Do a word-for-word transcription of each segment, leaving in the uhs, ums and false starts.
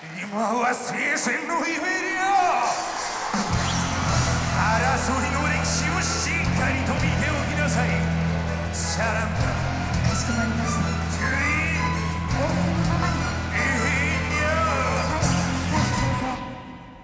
今は聖戦のイベリア。争いの歴史をしっかりと見ておきなさい。サランダ。 かしこまりました。 ジュリー。 仰せのままに。 えへにゃ。 はい、さあ先生。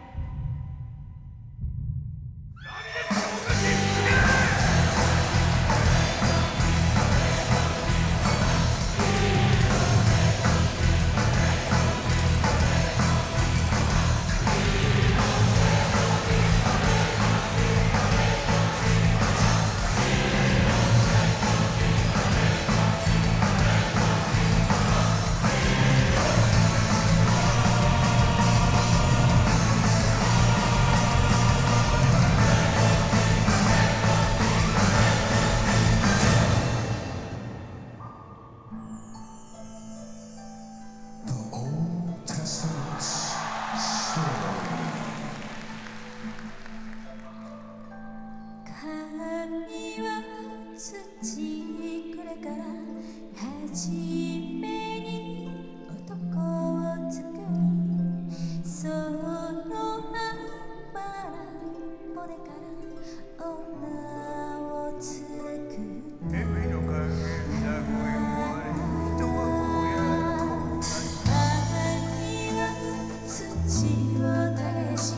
神は土これから初めに男を作り、そのまま骨から女を作る。 エビの影な声は人はもや神は土を流し、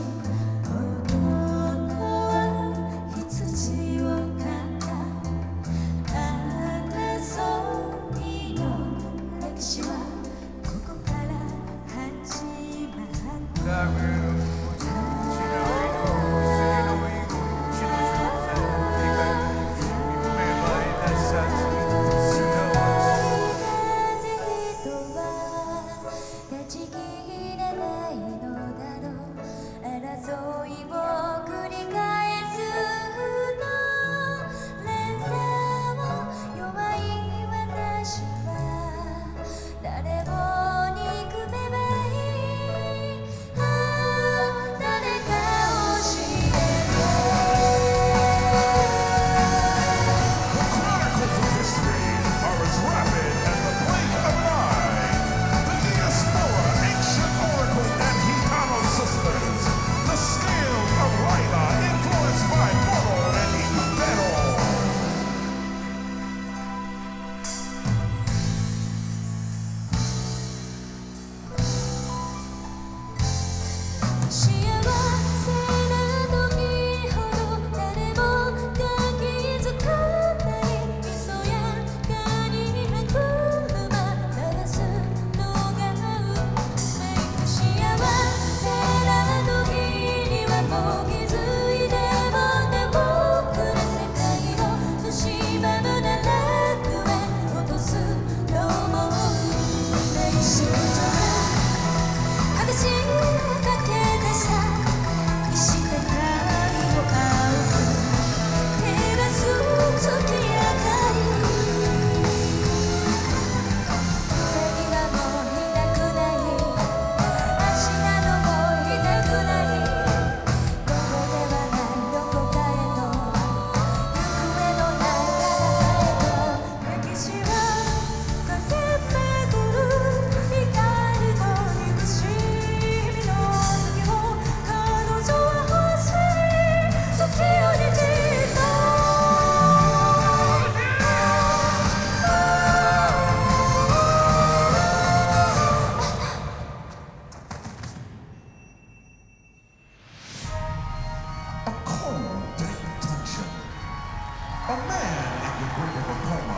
A man in the grip of a coma.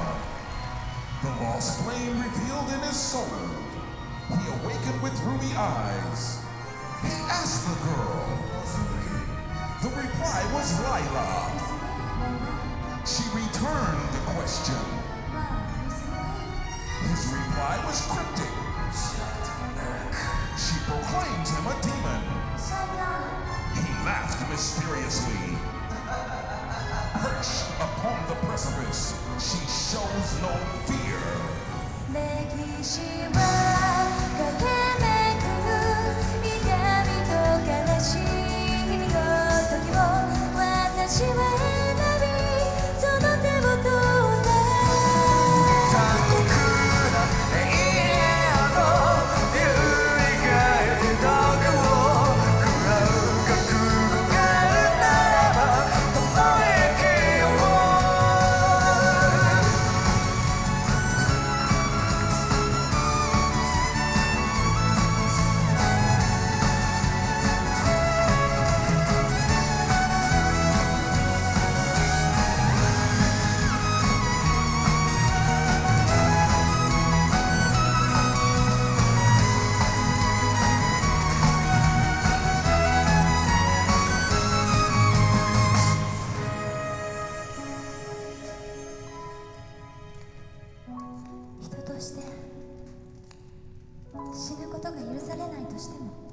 The lost flame revealed in his soul. He awakened with ruby eyes. He asked the girl. The reply was Lila. She returned the question. His reply was cryptic. She proclaimed him a demon. He laughed mysteriously. Perched upon the precipice, she shows no fear. 歴史は駆け巡る痛みと悲しみの時を私は選び、その手を取った。残酷な永遠を塗り替えてたとしても